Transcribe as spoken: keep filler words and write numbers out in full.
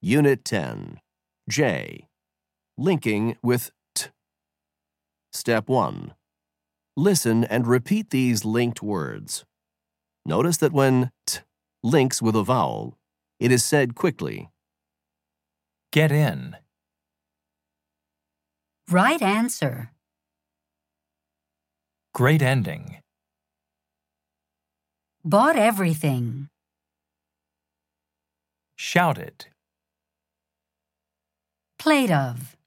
Unit ten. J. Linking with T. Step one. Listen and repeat these linked words. Notice that when T links with a vowel, it is said quickly. Get in. Right answer. Great ending. Bought everything. Shout it. Played of.